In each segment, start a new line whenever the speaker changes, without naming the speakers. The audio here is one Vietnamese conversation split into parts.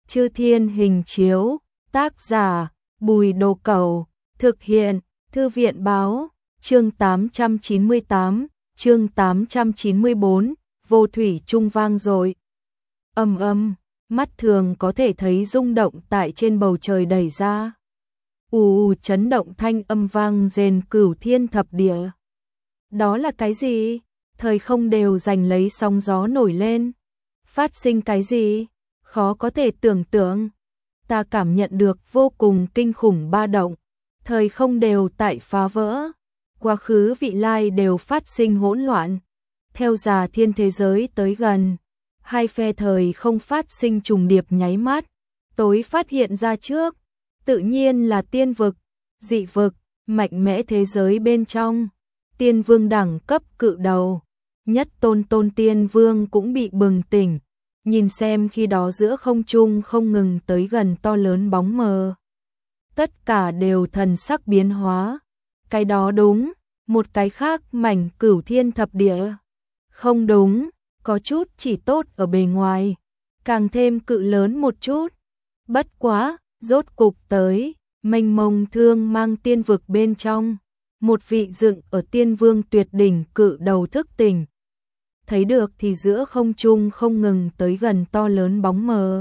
Chư Thiên Hình Chiếu, tác giả Bùi Đồ Cẩu, thực hiện Thư viện Báo, chương 898, chương 894, vô thủy trung vang dội. Mắt thường có thể thấy rung động tại trên bầu trời đẩy ra. Chấn động thanh âm vang rền cửu thiên thập địa. Đó là cái gì? Thời không đều giành lấy sóng gió nổi lên. Phát sinh cái gì? Khó có thể tưởng tượng. Ta cảm nhận được vô cùng kinh khủng ba động. Thời không đều tại phá vỡ. Quá khứ vị lai đều phát sinh hỗn loạn. Theo già thiên thế giới tới gần, hai phe thời không phát sinh trùng điệp nháy mắt. Tối phát hiện ra trước, tự nhiên là tiên vực, dị vực, mạnh mẽ thế giới bên trong. Tiên vương đẳng cấp cự đầu, nhất tôn tiên vương cũng bị bừng tỉnh. Nhìn xem khi đó giữa không trung không ngừng tới gần to lớn bóng mờ. Tất cả đều thần sắc biến hóa. Cái đó đúng, một cái khác mảnh cửu thiên thập địa. Không đúng, có chút chỉ tốt ở bề ngoài, càng thêm cự lớn một chút. Bất quá, rốt cục tới, mênh mông thương mang tiên vực bên trong. Một vị dựng ở tiên vương tuyệt đỉnh cự đầu thức tỉnh. Thấy được thì giữa không trung không ngừng tới gần to lớn bóng mờ.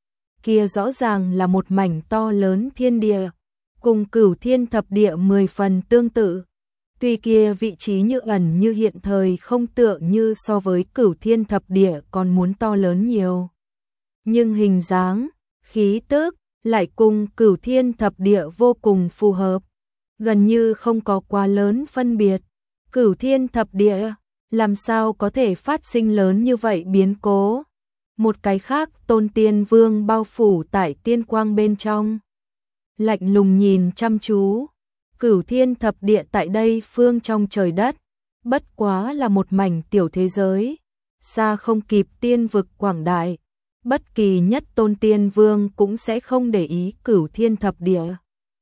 Kia rõ ràng là một mảnh to lớn thiên địa, cùng cửu thiên thập địa 10 phần tương tự. Tuy kia vị trí như ẩn như hiện thời không tựa như so với cửu thiên thập địa còn muốn to lớn nhiều. Nhưng hình dáng, khí tức lại cùng cửu thiên thập địa vô cùng phù hợp. Gần như không có quá lớn phân biệt. Cửu thiên thập địa, làm sao có thể phát sinh lớn như vậy biến cố. Một cái khác tôn tiên vương bao phủ tại tiên quang bên trong. Lạnh lùng nhìn chăm chú. Cửu thiên thập địa tại đây phương trong trời đất, bất quá là một mảnh tiểu thế giới, xa không kịp tiên vực quảng đại. Bất kỳ nhất tôn tiên vương cũng sẽ không để ý cửu thiên thập địa.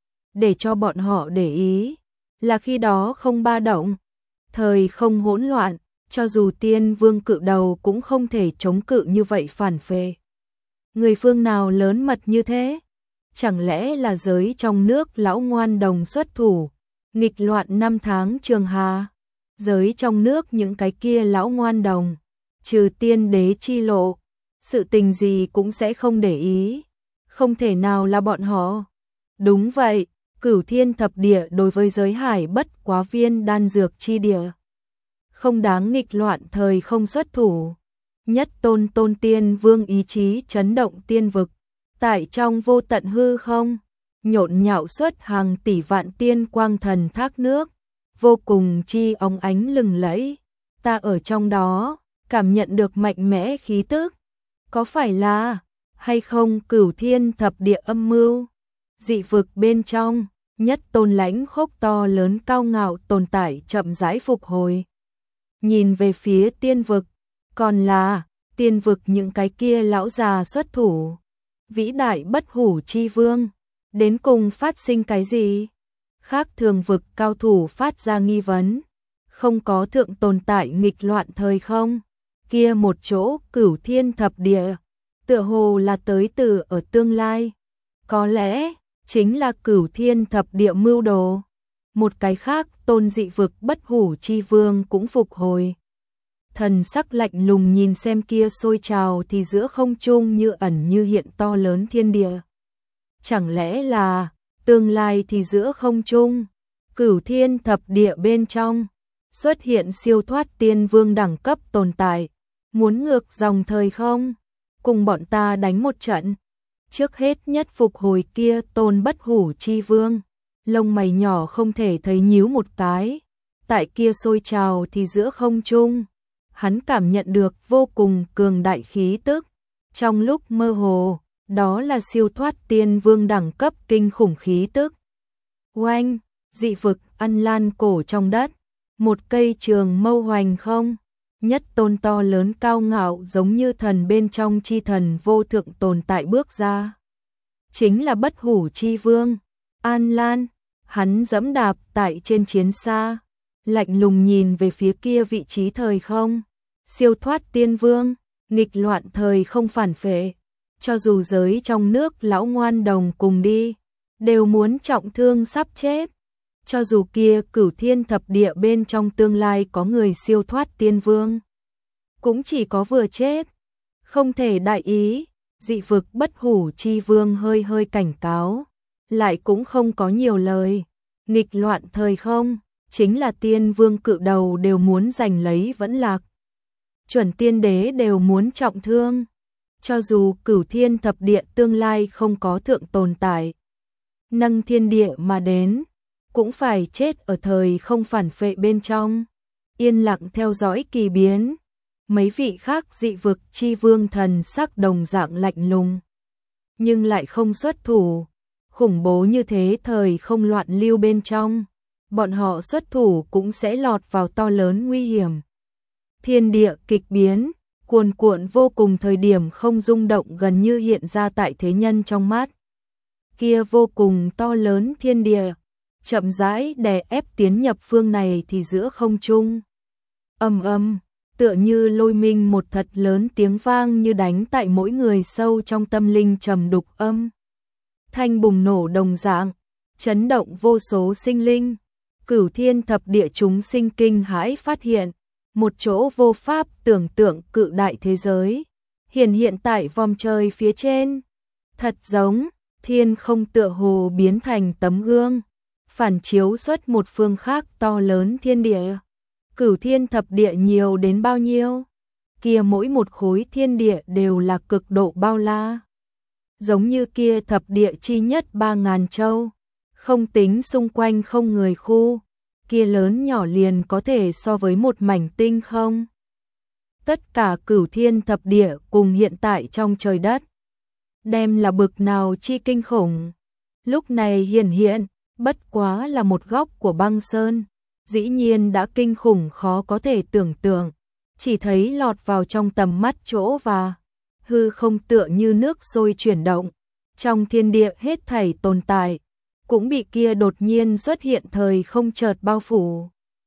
Để cho bọn họ để ý, là khi đó không ba động, thời không hỗn loạn, cho dù tiên vương cự đầu cũng không thể chống cự như vậy phản phệ. Người phương nào lớn mật như thế? Chẳng lẽ là giới trong nước lão ngoan đồng xuất thủ, nghịch loạn năm tháng trường hà? Giới trong nước những cái kia lão ngoan đồng, trừ tiên đế chi lộ, sự tình gì cũng sẽ không để ý. Không thể nào là bọn họ. Đúng vậy, cửu thiên thập địa đối với giới hải bất quá viên đan dược chi địa. Không đáng nghịch loạn thời không xuất thủ. Nhất tôn tiên vương ý chí chấn động tiên vực. Tại trong vô tận hư không, nhộn nhạo xuất hàng tỷ vạn tiên quang thần thác nước, vô cùng chi óng ánh lừng lẫy. Ta ở trong đó, cảm nhận được mạnh mẽ khí tức. Có phải là, hay không cửu thiên thập địa âm mưu? Dị vực bên trong, nhất tôn lãnh khốc to lớn cao ngạo tồn tại chậm rãi phục hồi. Nhìn về phía tiên vực, còn là tiên vực những cái kia lão già xuất thủ. Vĩ đại bất hủ chi vương, đến cùng phát sinh cái gì? Khác thường vực cao thủ phát ra nghi vấn. Không có thượng tồn tại nghịch loạn thời không? Kia một chỗ cửu thiên thập địa, tựa hồ là tới từ ở tương lai. Có lẽ, chính là cửu thiên thập địa mưu đồ. Một cái khác tôn dị vực bất hủ chi vương cũng phục hồi. Thần sắc lạnh lùng nhìn xem kia sôi trào thì giữa không trung như ẩn như hiện to lớn thiên địa. Chẳng lẽ là, tương lai thì giữa không trung, cửu thiên thập địa bên trong, xuất hiện siêu thoát tiên vương đẳng cấp tồn tại, muốn ngược dòng thời không, cùng bọn ta đánh một trận. Trước hết nhất phục hồi kia tôn bất hủ chi vương, lông mày nhỏ không thể thấy nhíu một cái. Tại kia sôi trào thì giữa không trung, hắn cảm nhận được vô cùng cường đại khí tức. Trong lúc mơ hồ, đó là siêu thoát tiên vương đẳng cấp kinh khủng khí tức. Oanh, dị vực ăn lan cổ trong đất, một cây trường mâu hoành không. Nhất tôn to lớn cao ngạo giống như thần bên trong chi thần vô thượng tồn tại bước ra. Chính là bất hủ chi vương, An Lan. Hắn dẫm đạp tại trên chiến xa, lạnh lùng nhìn về phía kia vị trí thời không. Siêu thoát tiên vương, nghịch loạn thời không phản phệ. cho dù giới trong nước lão ngoan đồng cùng đi, đều muốn trọng thương sắp chết. Cho dù kia Cửu Thiên thập địa bên trong tương lai có người siêu thoát tiên vương, cũng chỉ có vừa chết, không thể đại ý. Dị vực Bất Hủ chi vương hơi hơi cảnh cáo, lại cũng không có nhiều lời. Nghịch loạn thời không, chính là tiên vương cự đầu đều muốn giành lấy vẫn lạc. Chuẩn tiên đế đều muốn trọng thương. Cho dù Cửu Thiên thập địa tương lai không có thượng tồn tại, nâng thiên địa mà đến, cũng phải chết ở thời không phản phệ bên trong, yên lặng theo dõi kỳ biến. Mấy vị khác dị vực chi vương thần sắc đồng dạng lạnh lùng, nhưng lại không xuất thủ. Khủng bố như thế thời không loạn lưu bên trong, bọn họ xuất thủ cũng sẽ lọt vào to lớn nguy hiểm. Thiên địa kịch biến, cuồn cuộn vô cùng, thời điểm không rung động gần như hiện ra tại thế nhân trong mắt. Kia vô cùng to lớn thiên địa, chậm rãi đè ép tiến nhập phương này thì giữa không trung. Ầm ầm, tựa như lôi minh một thật lớn tiếng vang như đánh tại mỗi người sâu trong tâm linh trầm đục âm. Thanh bùng nổ đồng dạng, chấn động vô số sinh linh. Cửu Thiên thập địa chúng sinh kinh hãi phát hiện, một chỗ vô pháp tưởng tượng cự đại thế giới hiện tại vòm trời phía trên. Thật giống thiên không tựa hồ biến thành tấm gương, phản chiếu xuất một phương khác to lớn thiên địa. Cửu Thiên thập địa nhiều đến bao nhiêu? Kia mỗi một khối thiên địa đều là cực độ bao la. Giống như kia thập địa chi nhất 3.000 châu, không tính xung quanh không người khu, kia lớn nhỏ liền có thể so với một mảnh tinh không. Tất cả Cửu Thiên thập địa cùng hiện tại trong trời đất, đem là bực nào chi kinh khủng. Lúc này hiện, bất quá là một góc của băng sơn, dĩ nhiên đã kinh khủng khó có thể tưởng tượng. Chỉ thấy lọt vào trong tầm mắt chỗ và hư không tựa như nước sôi chuyển động, trong thiên địa hết thảy tồn tại, cũng bị kia đột nhiên xuất hiện thời không chợt bao phủ.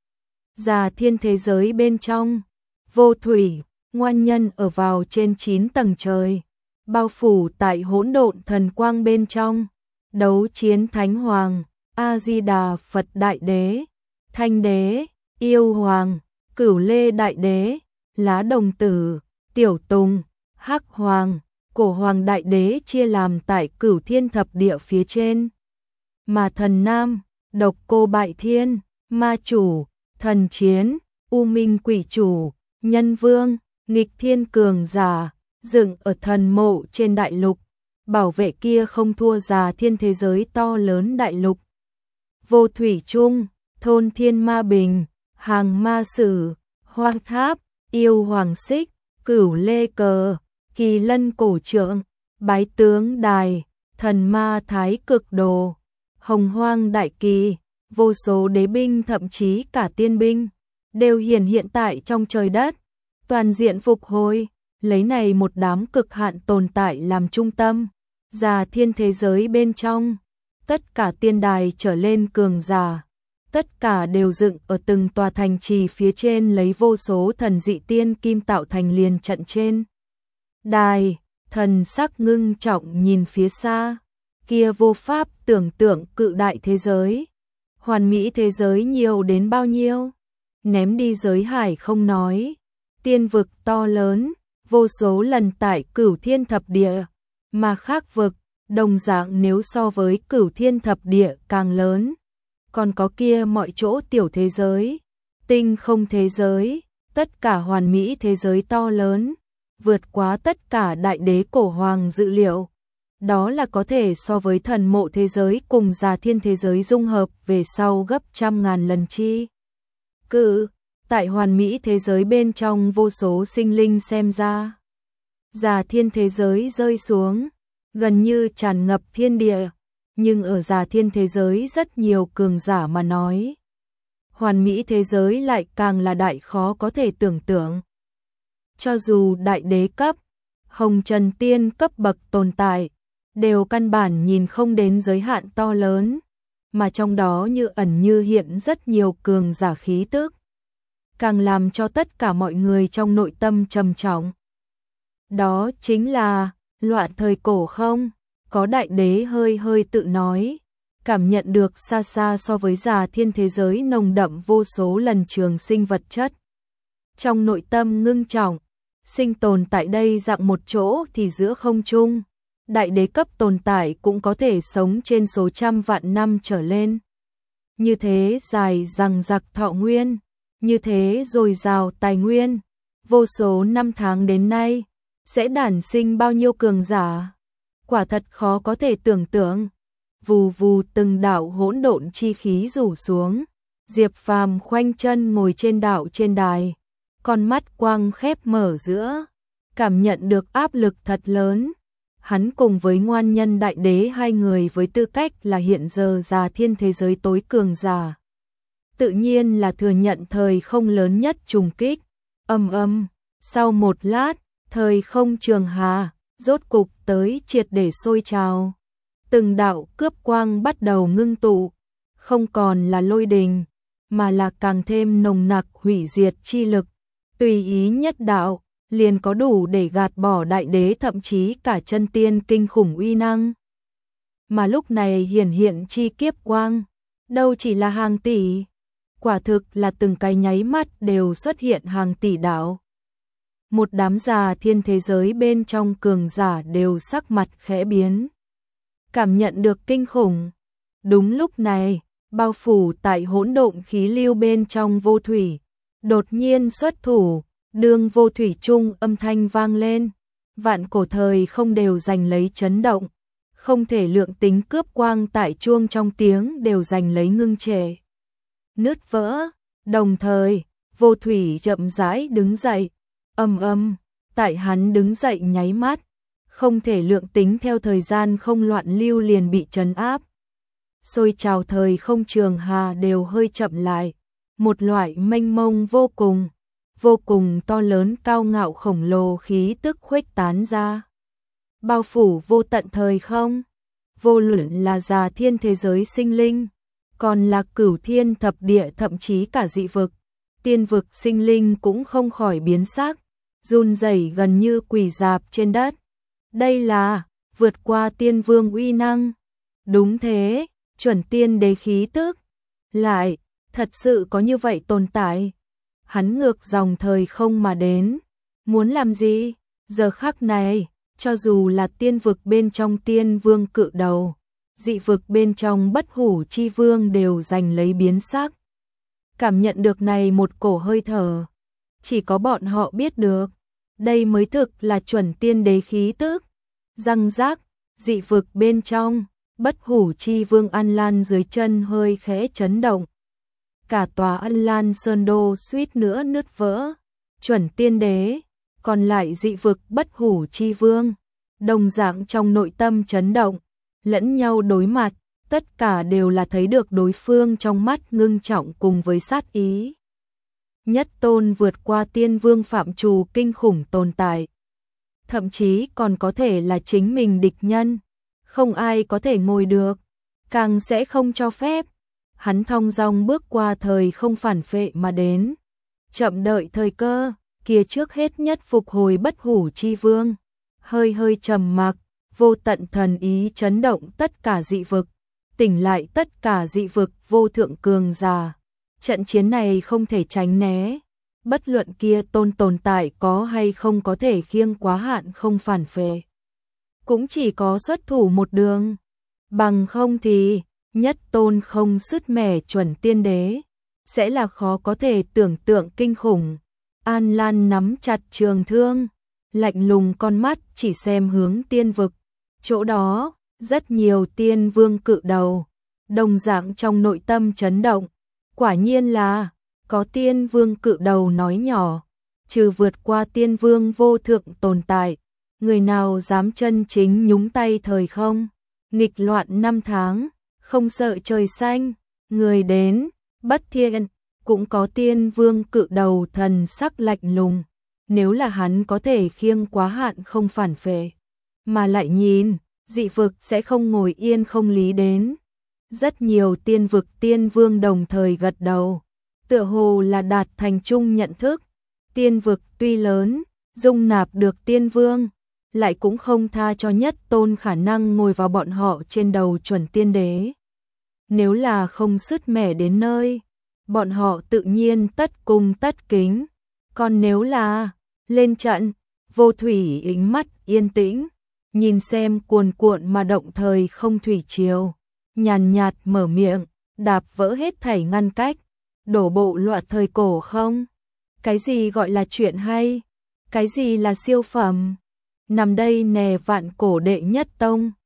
Già thiên thế giới bên trong, vô thủy, ngoan nhân ở vào trên 9 tầng trời, bao phủ tại hỗn độn thần quang bên trong, đấu chiến thánh hoàng, A-di-đà Phật đại đế, thanh đế, yêu hoàng, cửu lê đại đế, lá đồng tử, tiểu tùng, hắc hoàng, cổ hoàng đại đế chia làm tại Cửu Thiên thập địa phía trên. Mà thần nam, độc cô bại thiên, ma chủ, thần chiến, u minh quỷ chủ, nhân vương, nghịch thiên cường giả, dựng ở thần mộ trên đại lục, bảo vệ kia không thua già thiên thế giới to lớn đại lục. Vô thủy chung, thôn thiên ma bình, hàng ma sử, hoang tháp, yêu hoàng xích, cửu lê cờ, kỳ lân cổ trượng, bái tướng đài, thần ma thái cực đồ, hồng hoang đại kỳ, vô số đế binh thậm chí cả tiên binh, đều hiện tại trong trời đất, toàn diện phục hồi, lấy này một đám cực hạn tồn tại làm trung tâm, già thiên thế giới bên trong, tất cả tiên đài trở lên cường giả, tất cả đều dựng ở từng tòa thành trì phía trên, lấy vô số thần dị tiên kim tạo thành liền trận trên. Đài, thần sắc ngưng trọng nhìn phía xa, kia vô pháp tưởng tượng cự đại thế giới, hoàn mỹ thế giới nhiều đến bao nhiêu, ném đi giới hải không nói, tiên vực to lớn, vô số lần tại Cửu Thiên thập địa, mà khác vực, đồng dạng nếu so với Cửu Thiên thập địa càng lớn, còn có kia mọi chỗ tiểu thế giới, tinh không thế giới, tất cả hoàn mỹ thế giới to lớn, vượt quá tất cả đại đế cổ hoàng dự liệu. Đó là có thể so với thần mộ thế giới cùng già thiên thế giới dung hợp về sau gấp 100.000 lần chi. Cự, tại hoàn mỹ thế giới bên trong vô số sinh linh xem ra, già thiên thế giới rơi xuống, gần như tràn ngập thiên địa, nhưng ở già thiên thế giới rất nhiều cường giả mà nói. Hoàn mỹ thế giới lại càng là đại khó có thể tưởng tượng. Cho dù đại đế cấp, hồng trần tiên cấp bậc tồn tại, đều căn bản nhìn không đến giới hạn to lớn, mà trong đó như ẩn như hiện rất nhiều cường giả khí tức, càng làm cho tất cả mọi người trong nội tâm trầm trọng. Đó chính là Loạn thời cổ không? Có đại đế hơi hơi tự nói, cảm nhận được xa xa so với Già Thiên thế giới nồng đậm vô số lần trường sinh vật chất. Trong nội tâm ngưng trọng, sinh tồn tại đây dạng một chỗ thì giữa không trung, đại đế cấp tồn tại cũng có thể sống trên số trăm vạn năm trở lên. Như thế dài dằng dặc thọ nguyên, như thế dồi dào tài nguyên, vô số năm tháng đến nay, sẽ đản sinh bao nhiêu cường giả. Quả thật khó có thể tưởng tượng. Vù vù từng đạo hỗn độn chi khí rủ xuống, Diệp Phàm khoanh chân ngồi trên đạo trên đài, con mắt quang khép mở giữa, cảm nhận được áp lực thật lớn. Hắn cùng với Ngoan Nhân Đại Đế hai người với tư cách là hiện giờ Già Thiên thế giới tối cường giả, tự nhiên là thừa nhận thời không lớn nhất trùng kích. Sau một lát, thời không trường hà rốt cục tới triệt để sôi trào. Từng đạo cướp quang bắt đầu ngưng tụ, không còn là lôi đình, mà là càng thêm nồng nặc hủy diệt chi lực. Tùy ý nhất đạo, liền có đủ để gạt bỏ đại đế thậm chí cả chân tiên kinh khủng uy năng. Mà lúc này hiển hiện chi kiếp quang, đâu chỉ là hàng tỷ, quả thực là từng cái nháy mắt đều xuất hiện hàng tỷ đạo. Một đám Già Thiên thế giới bên trong cường giả đều sắc mặt khẽ biến, cảm nhận được kinh khủng. Đúng lúc này, bao phủ tại hỗn độn khí lưu bên trong vô thủy, đột nhiên xuất thủ, đương vô thủy chung âm thanh vang lên, vạn cổ thời không đều giành lấy chấn động, không thể lượng tính cướp quang tại chuông trong tiếng đều giành lấy ngưng trệ, nứt vỡ. Đồng thời, vô thủy chậm rãi đứng dậy, tại hắn đứng dậy nháy mắt, không thể lượng tính theo thời gian không loạn lưu liền bị trấn áp. Sôi trào thời không trường hà đều hơi chậm lại, một loại mênh mông vô cùng to lớn cao ngạo khổng lồ khí tức khuếch tán ra, bao phủ vô tận thời không. Vô luận là Già Thiên thế giới sinh linh, còn là cửu thiên thập địa thậm chí cả dị vực, tiên vực sinh linh cũng không khỏi biến sắc, run rẩy gần như quỳ rạp trên đất. Đây là vượt qua tiên vương uy năng. Đúng thế, chuẩn tiên đế khí tức. Lại, thật sự có như vậy tồn tại. Hắn ngược dòng thời không mà đến. Muốn làm gì? Giờ khắc này, cho dù là tiên vực bên trong tiên vương cự đầu, dị vực bên trong bất hủ chi vương đều giành lấy biến sắc. Cảm nhận được này một cổ hơi thở, chỉ có bọn họ biết được, đây mới thực là chuẩn tiên đế khí tức. Răng rác, dị vực bên trong, bất hủ chi vương An Lan dưới chân hơi khẽ chấn động. Cả tòa An Lan Sơn Đô suýt nữa nứt vỡ. Chuẩn tiên đế, còn lại dị vực bất hủ chi vương, đồng dạng trong nội tâm chấn động, lẫn nhau đối mặt, tất cả đều là thấy được đối phương trong mắt ngưng trọng cùng với sát ý. Nhất tôn vượt qua tiên vương phạm trù kinh khủng tồn tại, thậm chí còn có thể là chính mình địch nhân, không ai có thể ngồi được, càng sẽ không cho phép. Hắn thong dong bước qua thời không phản phệ mà đến, chậm đợi thời cơ, kia trước hết nhất phục hồi bất hủ chi vương, hơi trầm mặc, vô tận thần ý chấn động tất cả dị vực, tỉnh lại tất cả dị vực vô thượng cường giả. Trận chiến này không thể tránh né, bất luận kia tồn tại có hay không có thể khiêng quá hạn không phản phệ, cũng chỉ có xuất thủ một đường, bằng không thì nhất tôn không sứt mẻ chuẩn tiên đế, sẽ là khó có thể tưởng tượng kinh khủng. An Lan nắm chặt trường thương, lạnh lùng con mắt chỉ xem hướng tiên vực, chỗ đó, rất nhiều tiên vương cự đầu, đồng dạng trong nội tâm chấn động, quả nhiên là, có tiên vương cự đầu nói nhỏ, trừ vượt qua tiên vương vô thượng tồn tại, người nào dám chân chính nhúng tay thời không, nghịch loạn năm tháng, không sợ trời xanh, người đến, bất thiên, cũng có tiên vương cự đầu thần sắc lạnh lùng, nếu là hắn có thể khiêng quá hạn không phản phệ, mà lại nhìn, dị vực sẽ không ngồi yên không lý đến. Rất nhiều tiên vực tiên vương đồng thời gật đầu, tựa hồ là đạt thành chung nhận thức, tiên vực tuy lớn, dung nạp được tiên vương, lại cũng không tha cho nhất tôn khả năng ngồi vào bọn họ trên đầu chuẩn tiên đế. Nếu là không sứt mẻ đến nơi, bọn họ tự nhiên tất cung tất kính, còn nếu là lên trận, Vô Thủy ánh mắt yên tĩnh, nhìn xem cuồn cuộn mà động thời không thủy triều, nhàn nhạt mở miệng, đạp vỡ hết thảy ngăn cách, đổ bộ loạn thời cổ không? Cái gì gọi là chuyện hay? Cái gì là siêu phẩm? Nằm đây nè vạn cổ đệ nhất tông.